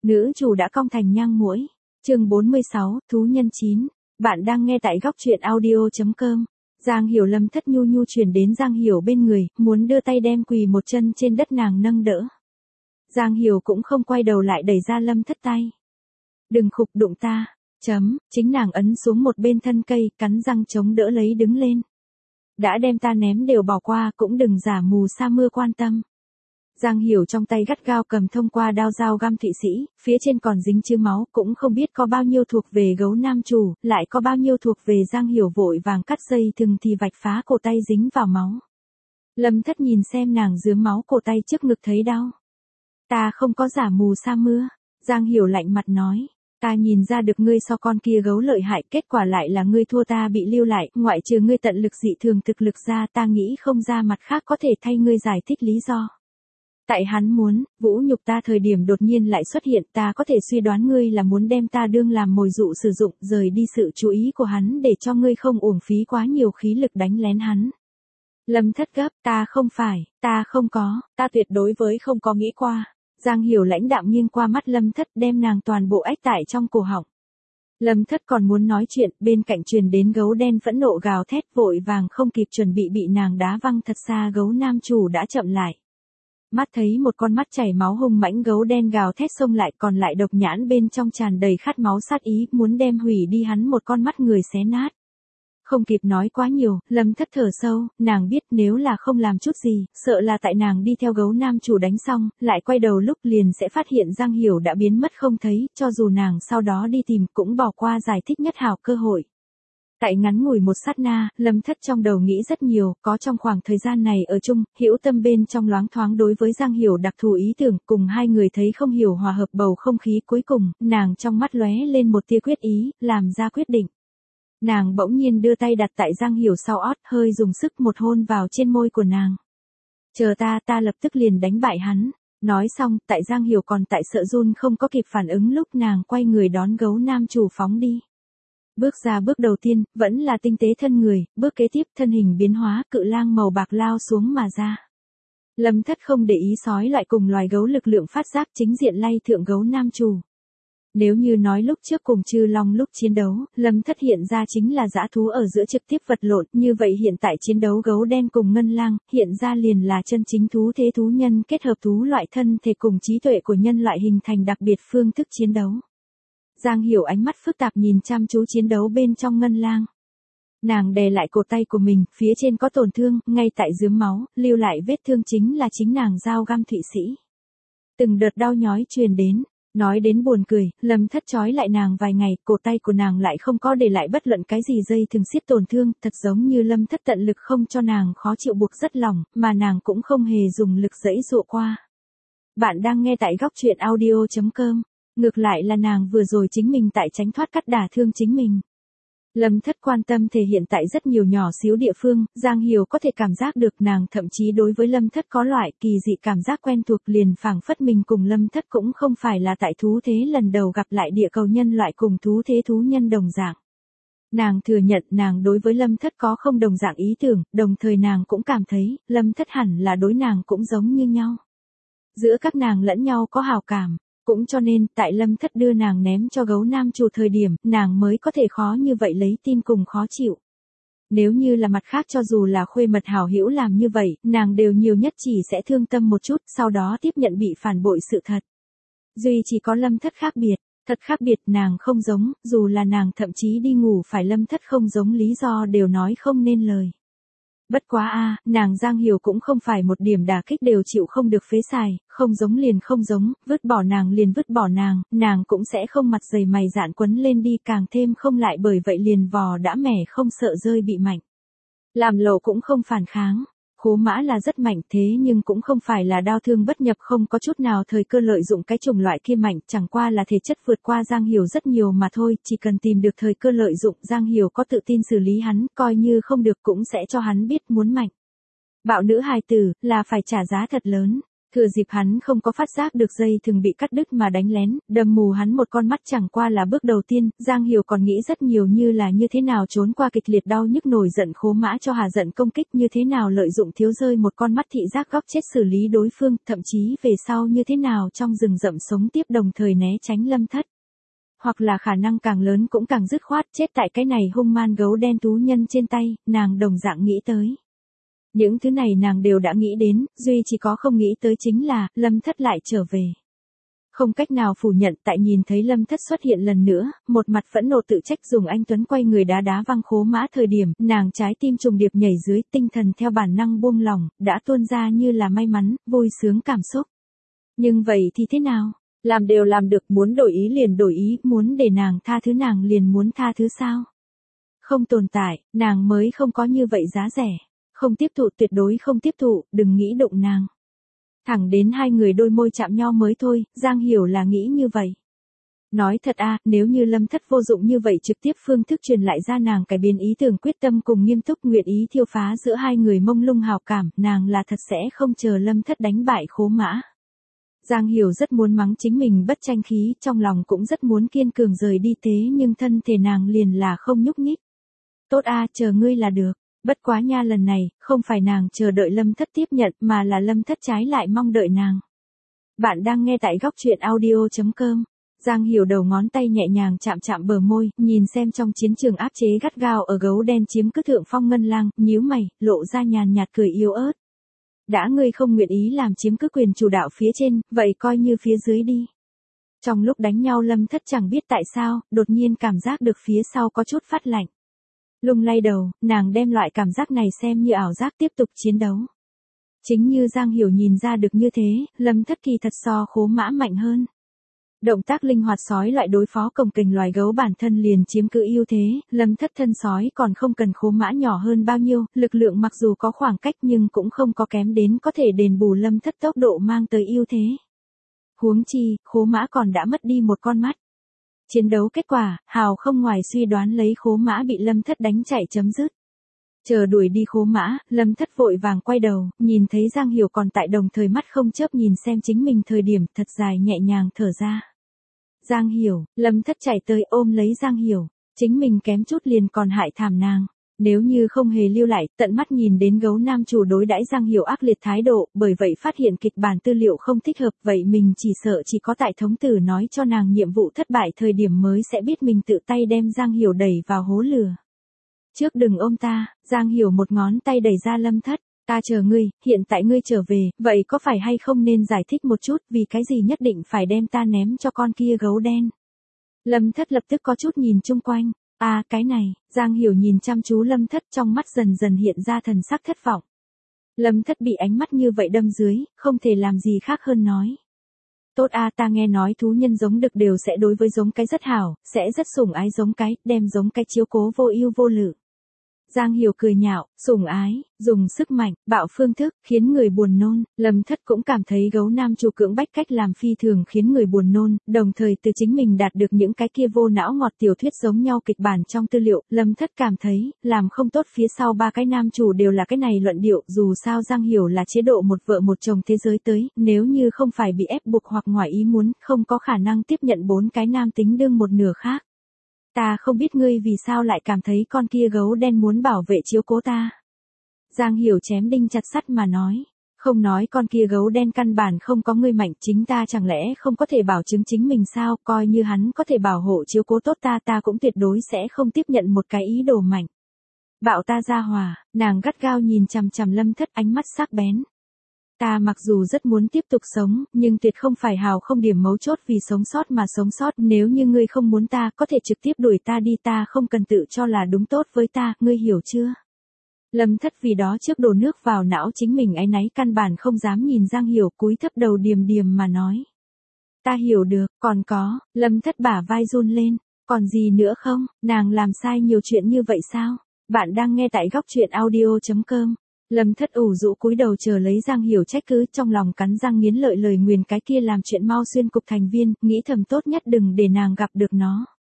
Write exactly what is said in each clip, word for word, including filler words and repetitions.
Nữ chủ đã cong thành nhang muỗi. Chương bốn mươi sáu, thú nhân chín. Bạn đang nghe tại góc truyện audio chấm com. Giang Hiểu Lâm Thất nhu nhu chuyển đến Giang Hiểu bên người, muốn đưa tay đem quỳ một chân trên đất nàng nâng đỡ. Giang Hiểu cũng không quay đầu lại đẩy ra Lâm Thất tay. Đừng khục đụng ta, chấm, chính nàng ấn xuống một bên thân cây, cắn răng chống đỡ lấy đứng lên. Đã đem ta ném đều bỏ qua, cũng đừng giả mù sa mưa quan tâm. Giang Hiểu trong tay gắt gao cầm thông qua đao dao găm Thụy Sĩ, phía trên còn dính chữ máu, cũng không biết có bao nhiêu thuộc về gấu nam chủ, lại có bao nhiêu thuộc về Giang Hiểu vội vàng cắt dây thừng thì vạch phá cổ tay dính vào máu. Lâm Thất nhìn xem nàng dướm máu cổ tay trước ngực thấy đau. Ta không có giả mù sa mưa, Giang Hiểu lạnh mặt nói. Ta nhìn ra được ngươi so con kia gấu lợi hại, kết quả lại là ngươi thua ta bị lưu lại, ngoại trừ ngươi tận lực dị thường thực lực ra, ta nghĩ không ra mặt khác có thể thay ngươi giải thích lý do. Tại hắn muốn, vũ nhục ta thời điểm đột nhiên lại xuất hiện, ta có thể suy đoán ngươi là muốn đem ta đương làm mồi dụ sử dụng, rời đi sự chú ý của hắn để cho ngươi không uổng phí quá nhiều khí lực đánh lén hắn. Lâm Thất gấp, ta không phải, ta không có, ta tuyệt đối với không có nghĩ qua. Giang Hiểu lãnh đạm nghiêng qua mắt Lâm Thất đem nàng toàn bộ ách tại trong cổ họng. Lâm Thất còn muốn nói chuyện, bên cạnh truyền đến gấu đen phẫn nộ gào thét, vội vàng không kịp chuẩn bị bị nàng đá văng thật xa, gấu nam chủ đã chậm lại. Mắt thấy một con mắt chảy máu hung mãnh gấu đen gào thét xông lại, còn lại độc nhãn bên trong tràn đầy khát máu sát ý, muốn đem hủy đi hắn một con mắt người xé nát. Không kịp nói quá nhiều, Lâm Thất thở sâu, nàng biết nếu là không làm chút gì, sợ là tại nàng đi theo gấu nam chủ đánh xong, lại quay đầu lúc liền sẽ phát hiện Giang Hiểu đã biến mất không thấy, cho dù nàng sau đó đi tìm cũng bỏ qua giải thích nhất hảo cơ hội. Tại ngắn ngủi một sát na, Lâm Thất trong đầu nghĩ rất nhiều, có trong khoảng thời gian này ở chung, hữu tâm bên trong loáng thoáng đối với Giang Hiểu đặc thù ý tưởng, cùng hai người thấy không hiểu hòa hợp bầu không khí, cuối cùng, nàng trong mắt lóe lên một tia quyết ý, làm ra quyết định. Nàng bỗng nhiên đưa tay đặt tại Giang Hiểu sau ót, hơi dùng sức một hôn vào trên môi của nàng. Chờ ta, ta lập tức liền đánh bại hắn. Nói xong, tại Giang Hiểu còn tại sợ run không có kịp phản ứng lúc nàng quay người đón gấu nam chủ phóng đi. Bước ra bước đầu tiên, vẫn là tinh tế thân người, bước kế tiếp thân hình biến hóa, cự lang màu bạc lao xuống mà ra. Lâm Thất không để ý sói loại cùng loài gấu lực lượng phát giác chính diện lay thượng gấu nam chủ. Nếu như nói lúc trước cùng Chư Long lúc chiến đấu, Lâm Thất hiện ra chính là dã thú ở giữa trực tiếp vật lộn, như vậy hiện tại chiến đấu gấu đen cùng ngân lang, hiện ra liền là chân chính thú thế thú nhân kết hợp thú loại thân thể cùng trí tuệ của nhân loại hình thành đặc biệt phương thức chiến đấu. Giang Hiểu ánh mắt phức tạp nhìn chăm chú chiến đấu bên trong ngân lang. Nàng đè lại cổ tay của mình, phía trên có tổn thương, ngay tại dướm máu, lưu lại vết thương chính là chính nàng dao găm Thụy Sĩ. Từng đợt đau nhói truyền đến. Nói đến buồn cười, Lâm Thất trói lại nàng vài ngày, cổ tay của nàng lại không có để lại bất luận cái gì dây thường xiết tổn thương, thật giống như Lâm Thất tận lực không cho nàng khó chịu buộc rất lỏng, mà nàng cũng không hề dùng lực giãy giụa qua. Bạn đang nghe tại góc truyện audio chấm com, ngược lại là nàng vừa rồi chính mình tại tránh thoát cắt đả thương chính mình. Lâm Thất quan tâm thể hiện tại rất nhiều nhỏ xíu địa phương, Giang Hiểu có thể cảm giác được nàng thậm chí đối với Lâm Thất có loại kỳ dị cảm giác quen thuộc, liền phảng phất mình cùng Lâm Thất cũng không phải là tại thú thế lần đầu gặp lại địa cầu nhân loại cùng thú thế thú nhân đồng dạng. Nàng thừa nhận nàng đối với Lâm Thất có không đồng dạng ý tưởng, đồng thời nàng cũng cảm thấy, Lâm Thất hẳn là đối nàng cũng giống như nhau. Giữa các nàng lẫn nhau có hào cảm. Cũng cho nên, tại Lâm Thất đưa nàng ném cho gấu nam chủ thời điểm, nàng mới có thể khó như vậy lấy tin cùng khó chịu. Nếu như là mặt khác cho dù là khuê mật hảo hữu làm như vậy, nàng đều nhiều nhất chỉ sẽ thương tâm một chút, sau đó tiếp nhận bị phản bội sự thật. Duy chỉ có Lâm Thất khác biệt, thật khác biệt, nàng không giống, dù là nàng thậm chí đi ngủ phải Lâm Thất không giống lý do đều nói không nên lời. Bất quá a, nàng Giang Hiểu cũng không phải một điểm đả kích đều chịu không được phế xài, không giống liền không giống, vứt bỏ nàng liền vứt bỏ nàng, nàng cũng sẽ không mặt dày mày dạn quấn lên đi, càng thêm không lại bởi vậy liền vò đã mẻ không sợ rơi bị mạnh. Làm lộ cũng không phản kháng. Khố mã là rất mạnh thế nhưng cũng không phải là đao thương bất nhập, không có chút nào thời cơ lợi dụng cái chủng loại kia mạnh, chẳng qua là thể chất vượt qua Giang Hiểu rất nhiều mà thôi, chỉ cần tìm được thời cơ lợi dụng, Giang Hiểu có tự tin xử lý hắn, coi như không được cũng sẽ cho hắn biết muốn mạnh. Bạo nữ hài tử, là phải trả giá thật lớn. Thừa dịp hắn không có phát giác được dây thường bị cắt đứt mà đánh lén, đâm mù hắn một con mắt chẳng qua là bước đầu tiên, Giang Hiểu còn nghĩ rất nhiều như là như thế nào trốn qua kịch liệt đau nhức nổi giận khố mã cho hà giận công kích, như thế nào lợi dụng thiếu rơi một con mắt thị giác góc chết xử lý đối phương, thậm chí về sau như thế nào trong rừng rậm sống tiếp đồng thời né tránh Lâm Thất. Hoặc là khả năng càng lớn cũng càng dứt khoát chết tại cái này hung man gấu đen thú nhân trên tay, nàng đồng dạng nghĩ tới. Những thứ này nàng đều đã nghĩ đến, duy chỉ có không nghĩ tới chính là, Lâm Thất lại trở về. Không cách nào phủ nhận tại nhìn thấy Lâm Thất xuất hiện lần nữa, một mặt phẫn nộ tự trách dùng anh Tuấn quay người đá đá văng khố mã thời điểm, nàng trái tim trùng điệp nhảy dưới, tinh thần theo bản năng buông lỏng, đã tuôn ra như là may mắn, vui sướng cảm xúc. Nhưng vậy thì thế nào? Làm đều làm được, muốn đổi ý liền đổi ý, muốn để nàng tha thứ nàng liền muốn tha thứ sao? Không tồn tại, nàng mới không có như vậy giá rẻ. Không tiếp thụ, tuyệt đối không tiếp thụ, đừng nghĩ đụng nàng. Thẳng đến hai người đôi môi chạm nhau mới thôi, Giang Hiểu là nghĩ như vậy. Nói thật a, nếu như Lâm Thất vô dụng như vậy trực tiếp phương thức truyền lại ra nàng cải biến ý tưởng quyết tâm cùng nghiêm túc nguyện ý thiêu phá giữa hai người mông lung hào cảm, nàng là thật sẽ không chờ Lâm Thất đánh bại khố mã. Giang Hiểu rất muốn mắng chính mình bất tranh khí, trong lòng cũng rất muốn kiên cường rời đi thế nhưng thân thể nàng liền là không nhúc nhích. Tốt a, chờ ngươi là được. Bất quá nha, lần này, không phải nàng chờ đợi Lâm Thất tiếp nhận mà là Lâm Thất trái lại mong đợi nàng. Bạn đang nghe tại góc truyện audio chấm com. Giang Hiểu đầu ngón tay nhẹ nhàng chạm chạm bờ môi, nhìn xem trong chiến trường áp chế gắt gao ở gấu đen chiếm cứ thượng phong ngân lang, nhíu mày, lộ ra nhàn nhạt cười yếu ớt. Đã ngươi không nguyện ý làm chiếm cứ quyền chủ đạo phía trên, vậy coi như phía dưới đi. Trong lúc đánh nhau Lâm Thất chẳng biết tại sao, đột nhiên cảm giác được phía sau có chút phát lạnh. Lung lay đầu, nàng đem loại cảm giác này xem như ảo giác tiếp tục chiến đấu. Chính như Giang Hiểu nhìn ra được như thế, Lâm Thất kỳ thật so khố mã mạnh hơn. Động tác linh hoạt sói loại đối phó cồng kềnh loài gấu bản thân liền chiếm cứ ưu thế, Lâm Thất thân sói còn không cần khố mã nhỏ hơn bao nhiêu, lực lượng mặc dù có khoảng cách nhưng cũng không có kém đến có thể đền bù Lâm Thất tốc độ mang tới ưu thế. Huống chi, khố mã còn đã mất đi một con mắt. Chiến đấu kết quả, hào không ngoài suy đoán lấy khố mã bị Lâm Thất đánh chạy chấm dứt. Chờ đuổi đi khố mã, Lâm Thất vội vàng quay đầu, nhìn thấy Giang Hiểu còn tại đồng thời mắt không chớp nhìn xem chính mình thời điểm thật dài nhẹ nhàng thở ra. Giang Hiểu, Lâm Thất chạy tới ôm lấy Giang Hiểu, chính mình kém chút liền còn hại thảm nàng. Nếu như không hề lưu lại, tận mắt nhìn đến gấu nam chủ đối đãi Giang Hiểu ác liệt thái độ, bởi vậy phát hiện kịch bản tư liệu không thích hợp, vậy mình chỉ sợ chỉ có tại thống tử nói cho nàng nhiệm vụ thất bại thời điểm mới sẽ biết mình tự tay đem Giang Hiểu đẩy vào hố lửa. Trước đừng ôm ta, Giang Hiểu một ngón tay đẩy ra Lâm Thất, ta chờ ngươi, hiện tại ngươi trở về, vậy có phải hay không nên giải thích một chút vì cái gì nhất định phải đem ta ném cho con kia gấu đen. Lâm Thất lập tức có chút nhìn chung quanh. À cái này, Giang Hiểu nhìn chăm chú Lâm Thất trong mắt dần dần hiện ra thần sắc thất vọng. Lâm Thất bị ánh mắt như vậy đâm dưới, không thể làm gì khác hơn nói. Tốt a, ta nghe nói thú nhân giống đực đều sẽ đối với giống cái rất hảo, sẽ rất sủng ái giống cái, đem giống cái chiếu cố vô ưu vô lự. Giang Hiểu cười nhạo, sủng ái, dùng sức mạnh, bạo phương thức, khiến người buồn nôn. Lâm Thất cũng cảm thấy gấu nam chủ cưỡng bách cách làm phi thường khiến người buồn nôn, đồng thời từ chính mình đạt được những cái kia vô não ngọt tiểu thuyết giống nhau kịch bản trong tư liệu. Lâm Thất cảm thấy, làm không tốt phía sau ba cái nam chủ đều là cái này luận điệu, dù sao Giang Hiểu là chế độ một vợ một chồng thế giới tới, nếu như không phải bị ép buộc hoặc ngoài ý muốn, không có khả năng tiếp nhận bốn cái nam tính đương một nửa khác. Ta không biết ngươi vì sao lại cảm thấy con kia gấu đen muốn bảo vệ chiếu cố ta. Giang Hiểu chém đinh chặt sắt mà nói. Không nói con kia gấu đen căn bản không có ngươi mạnh, chính ta chẳng lẽ không có thể bảo chứng chính mình sao, coi như hắn có thể bảo hộ chiếu cố tốt ta ta cũng tuyệt đối sẽ không tiếp nhận một cái ý đồ mạnh. Bạo ta ra hòa, nàng gắt gao nhìn chằm chằm Lâm Thất ánh mắt sắc bén. Ta mặc dù rất muốn tiếp tục sống, nhưng tuyệt không phải hào không điểm mấu chốt vì sống sót mà sống sót, nếu như ngươi không muốn ta, có thể trực tiếp đuổi ta đi, ta không cần tự cho là đúng tốt với ta, ngươi hiểu chưa? Lâm Thất vì đó trước đổ nước vào não chính mình áy náy căn bản không dám nhìn Giang Hiểu, cúi thấp đầu điềm điềm mà nói. Ta hiểu được, còn có, Lâm Thất bả vai run lên, còn gì nữa không, nàng làm sai nhiều chuyện như vậy sao? Bạn đang nghe tại góc truyện audio chấm com. Lâm Thất ủ rũ cúi đầu chờ lấy Giang Hiểu trách cứ, trong lòng cắn răng nghiến lợi lời nguyền cái kia làm chuyện mau xuyên cục thành viên, nghĩ thầm tốt nhất đừng để nàng gặp được nó.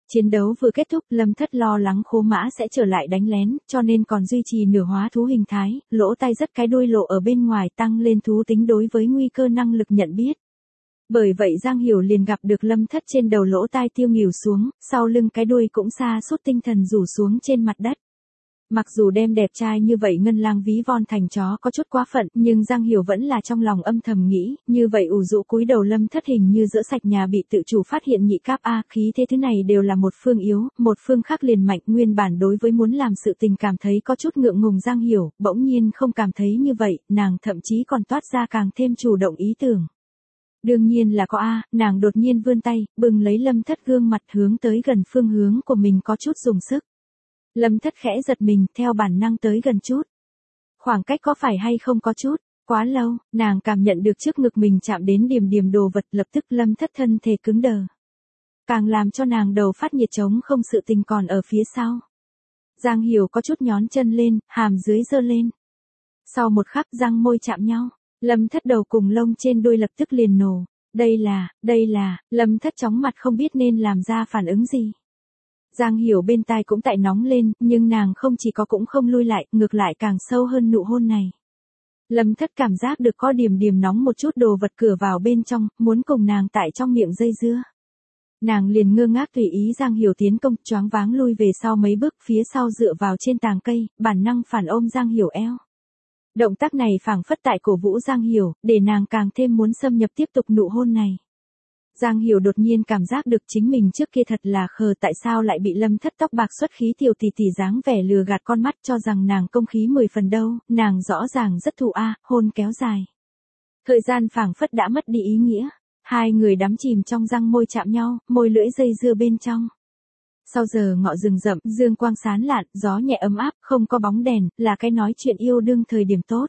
Chiến đấu vừa kết thúc, Lâm Thất lo lắng Khố Mã sẽ trở lại đánh lén, cho nên còn duy trì nửa hóa thú hình thái, lỗ tai rất cái đuôi lộ ở bên ngoài tăng lên thú tính đối với nguy cơ năng lực nhận biết. Bởi vậy Giang Hiểu liền gặp được Lâm Thất trên đầu lỗ tai tiêu nghỉu xuống, sau lưng cái đuôi cũng sa sút tinh thần rủ xuống trên mặt đất. Mặc dù đem đẹp trai như vậy Ngân Lang ví von thành chó có chút quá phận, nhưng Giang Hiểu vẫn là trong lòng âm thầm nghĩ, như vậy ủ rũ cúi đầu Lâm Thất hình như giữa sạch nhà bị tự chủ phát hiện nhị cáp a, khí thế thứ này đều là một phương yếu, một phương khác liền mạnh, nguyên bản đối với muốn làm sự tình cảm thấy có chút ngượng ngùng Giang Hiểu, bỗng nhiên không cảm thấy như vậy, nàng thậm chí còn toát ra càng thêm chủ động ý tưởng. Đương nhiên là có a, nàng đột nhiên vươn tay, bừng lấy Lâm Thất gương mặt hướng tới gần phương hướng của mình có chút dùng sức. Lâm Thất khẽ giật mình, theo bản năng tới gần chút. Khoảng cách có phải hay không có chút, quá lâu, nàng cảm nhận được trước ngực mình chạm đến điểm điểm đồ vật, lập tức Lâm Thất thân thể cứng đờ. Càng làm cho nàng đầu phát nhiệt trống không sự tình còn ở phía sau. Giang Hiểu có chút nhón chân lên, hàm dưới giơ lên. Sau một khắc răng môi chạm nhau, Lâm Thất đầu cùng lông trên đuôi lập tức liền nổ. Đây là, đây là, Lâm Thất chóng mặt không biết nên làm ra phản ứng gì. Giang Hiểu bên tai cũng tại nóng lên, nhưng nàng không chỉ có cũng không lui lại, ngược lại càng sâu hơn nụ hôn này. Lâm Thất cảm giác được có điểm điểm nóng một chút đồ vật cửa vào bên trong, muốn cùng nàng tại trong miệng dây dưa. Nàng liền ngơ ngác tùy ý Giang Hiểu tiến công, choáng váng lui về sau mấy bước, phía sau dựa vào trên tàng cây, bản năng phản ôm Giang Hiểu eo. Động tác này phảng phất tại cổ vũ Giang Hiểu, để nàng càng thêm muốn xâm nhập tiếp tục nụ hôn này. Giang Hiểu đột nhiên cảm giác được chính mình trước kia thật là khờ, tại sao lại bị Lâm Thất tóc bạc xuất khí tiểu tỷ tỷ dáng vẻ lừa gạt con mắt cho rằng nàng công khí mười phần đâu, nàng rõ ràng rất thụ a, hôn kéo dài. Thời gian phảng phất đã mất đi ý nghĩa, hai người đắm chìm trong răng môi chạm nhau, môi lưỡi dây dưa bên trong. Sau giờ ngọ rừng rậm, dương quang sáng lạn, gió nhẹ ấm áp, không có bóng đèn, là cái nói chuyện yêu đương thời điểm tốt.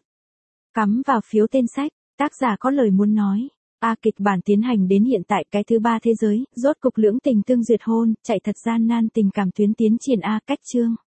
Cắm vào phiếu tên sách, tác giả có lời muốn nói. A kịch bản tiến hành đến hiện tại cái thứ ba thế giới, rốt cục lưỡng tình tương duyệt hôn, chạy thật gian nan tình cảm tuyến tiến triển A cách chương.